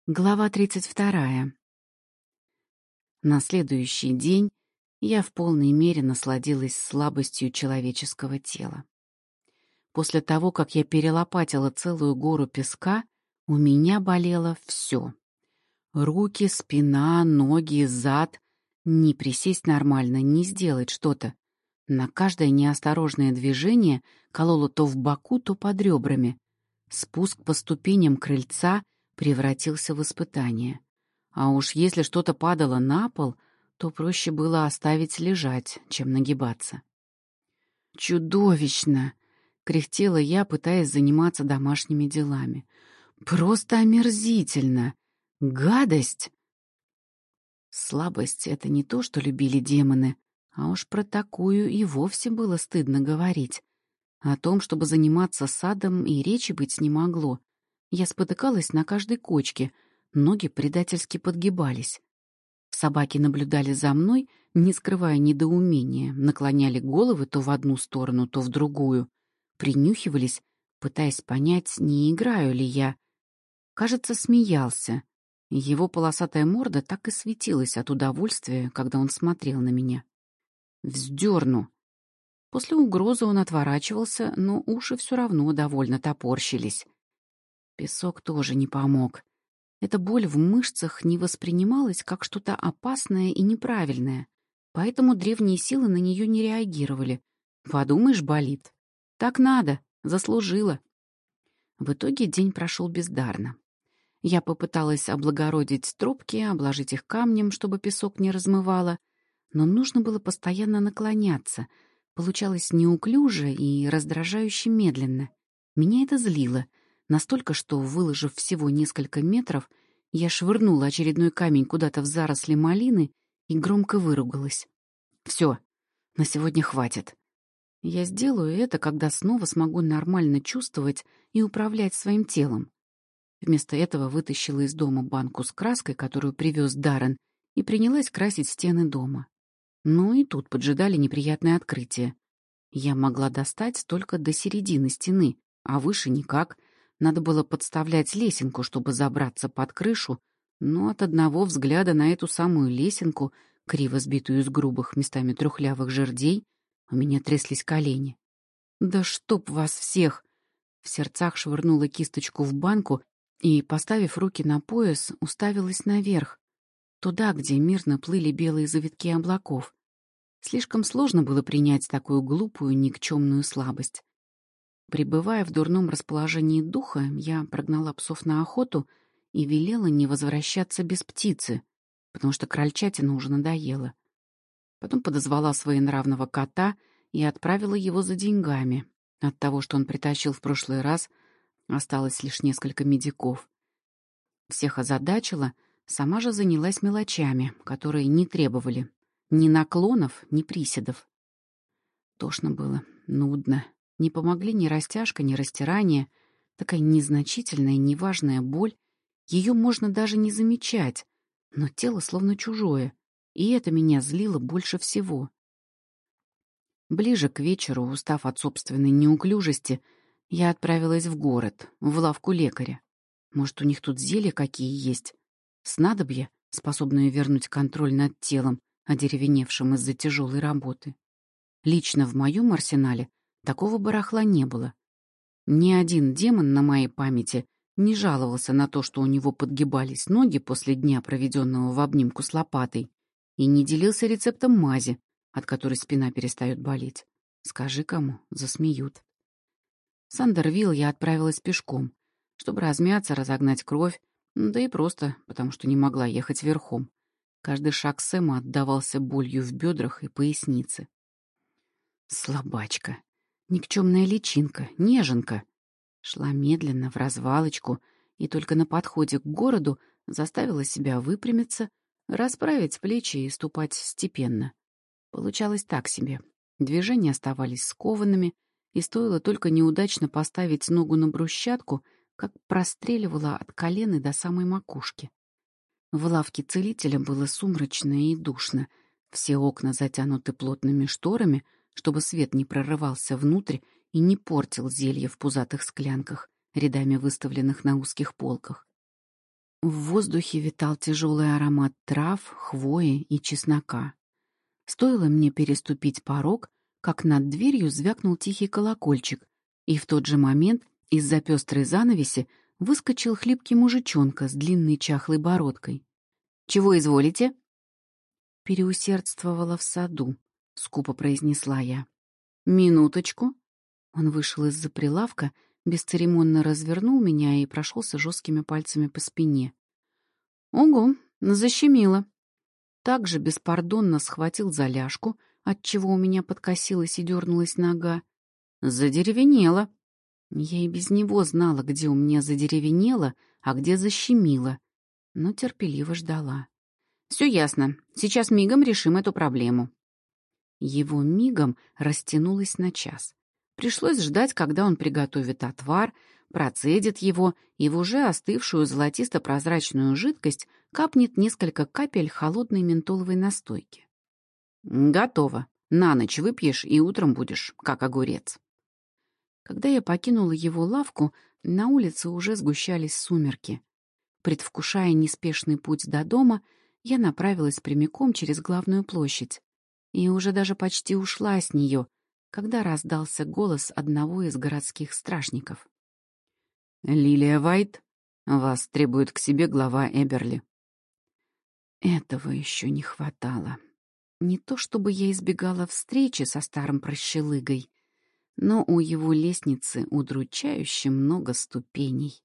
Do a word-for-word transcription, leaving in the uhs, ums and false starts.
Глава тридцать вторая. На следующий день я в полной мере насладилась слабостью человеческого тела. После того, как я перелопатила целую гору песка, у меня болело все. Руки, спина, ноги, зад. Не присесть нормально, не сделать что-то. На каждое неосторожное движение кололо то в боку, то под ребрами. Спуск по ступеням крыльца превратился в испытание. А уж если что-то падало на пол, то проще было оставить лежать, чем нагибаться. «Чудовищно!» — кряхтела я, пытаясь заниматься домашними делами. «Просто омерзительно! Гадость!» Слабость — это не то, что любили демоны, а уж про такую и вовсе было стыдно говорить. О том, чтобы заниматься садом, и речи быть не могло. Я спотыкалась на каждой кочке, ноги предательски подгибались. Собаки наблюдали за мной, не скрывая недоумения, наклоняли головы то в одну сторону, то в другую, принюхивались, пытаясь понять, не играю ли я. Кажется, смеялся. Его полосатая морда так и светилась от удовольствия, когда он смотрел на меня. «Вздерну!» После угрозы он отворачивался, но уши все равно довольно топорщились. Песок тоже не помог. Эта боль в мышцах не воспринималась как что-то опасное и неправильное, поэтому древние силы на нее не реагировали. Подумаешь, болит. Так надо, заслужила. В итоге день прошел бездарно. Я попыталась облагородить тропки, обложить их камнем, чтобы песок не размывало, но нужно было постоянно наклоняться. Получалось неуклюже и раздражающе медленно. Меня это злило. Настолько, что, выложив всего несколько метров, я швырнула очередной камень куда-то в заросли малины и громко выругалась. «Все, на сегодня хватит. Я сделаю это, когда снова смогу нормально чувствовать и управлять своим телом». Вместо этого вытащила из дома банку с краской, которую привез Даррен, и принялась красить стены дома. Но и тут поджидали неприятные открытия. Я могла достать только до середины стены, а выше никак. Надо было подставлять лесенку, чтобы забраться под крышу, но от одного взгляда на эту самую лесенку, криво сбитую из грубых, местами трухлявых жердей, у меня тряслись колени. «Да чтоб вас всех!» В сердцах швырнула кисточку в банку и, поставив руки на пояс, уставилась наверх, туда, где мирно плыли белые завитки облаков. Слишком сложно было принять такую глупую, никчемную слабость. Пребывая в дурном расположении духа, я прогнала псов на охоту и велела не возвращаться без птицы, потому что крольчатина уже надоела. Потом подозвала своенравного кота и отправила его за деньгами. От того, что он притащил в прошлый раз, осталось лишь несколько медиков. Всех озадачила, сама же занялась мелочами, которые не требовали ни наклонов, ни приседов. Тошно было, нудно. Не помогли ни растяжка, ни растирание. Такая незначительная, неважная боль. Ее можно даже не замечать, но тело словно чужое, и это меня злило больше всего. Ближе к вечеру, устав от собственной неуклюжести, я отправилась в город, в лавку лекаря. Может, у них тут зелья какие есть? Снадобья, способные вернуть контроль над телом, одеревеневшим из-за тяжелой работы. Лично в моем арсенале такого барахла не было. Ни один демон на моей памяти не жаловался на то, что у него подгибались ноги после дня, проведенного в обнимку с лопатой, и не делился рецептом мази, от которой спина перестает болеть. Скажи кому, засмеют. В Сандервилл я отправилась пешком, чтобы размяться, разогнать кровь, да и просто потому, что не могла ехать верхом. Каждый шаг Сэма отдавался болью в бедрах и пояснице. Слабачка, никчемная личинка, неженка. Шла медленно, в развалочку, и только на подходе к городу заставила себя выпрямиться, расправить плечи и ступать степенно. Получалось так себе. Движения оставались скованными, и стоило только неудачно поставить ногу на брусчатку, как простреливала от колены до самой макушки. В лавке целителя было сумрачно и душно. Все окна затянуты плотными шторами, чтобы свет не прорывался внутрь и не портил зелье в пузатых склянках, рядами выставленных на узких полках. В воздухе витал тяжелый аромат трав, хвои и чеснока. Стоило мне переступить порог, как над дверью звякнул тихий колокольчик, и в тот же момент из-за пестрой занавеси выскочил хлипкий мужичонка с длинной чахлой бородкой. «Чего изволите?» «Переусердствовала в саду», — скупо произнесла я. «Минуточку». Он вышел из-за прилавка, бесцеремонно развернул меня и прошелся жесткими пальцами по спине. «Ого, защемило». Также беспардонно схватил за ляжку, отчего у меня подкосилась и дернулась нога. «Задеревенело». Я и без него знала, где у меня задеревенело, а где защемило, но терпеливо ждала. «Все ясно. Сейчас мигом решим эту проблему». Его мигом растянулось на час. Пришлось ждать, когда он приготовит отвар, процедит его и в уже остывшую золотисто-прозрачную жидкость капнет несколько капель холодной ментоловой настойки. «Готово. На ночь выпьешь и утром будешь, как огурец». Когда я покинула его лавку, на улице уже сгущались сумерки. Предвкушая неспешный путь до дома, я направилась прямиком через главную площадь и уже даже почти ушла с нее, когда раздался голос одного из городских стражников. «Лилия Вайт, вас требует к себе глава Эберли». Этого еще не хватало. Не то чтобы я избегала встречи со старым прощелыгой, но у его лестницы удручающе много ступеней.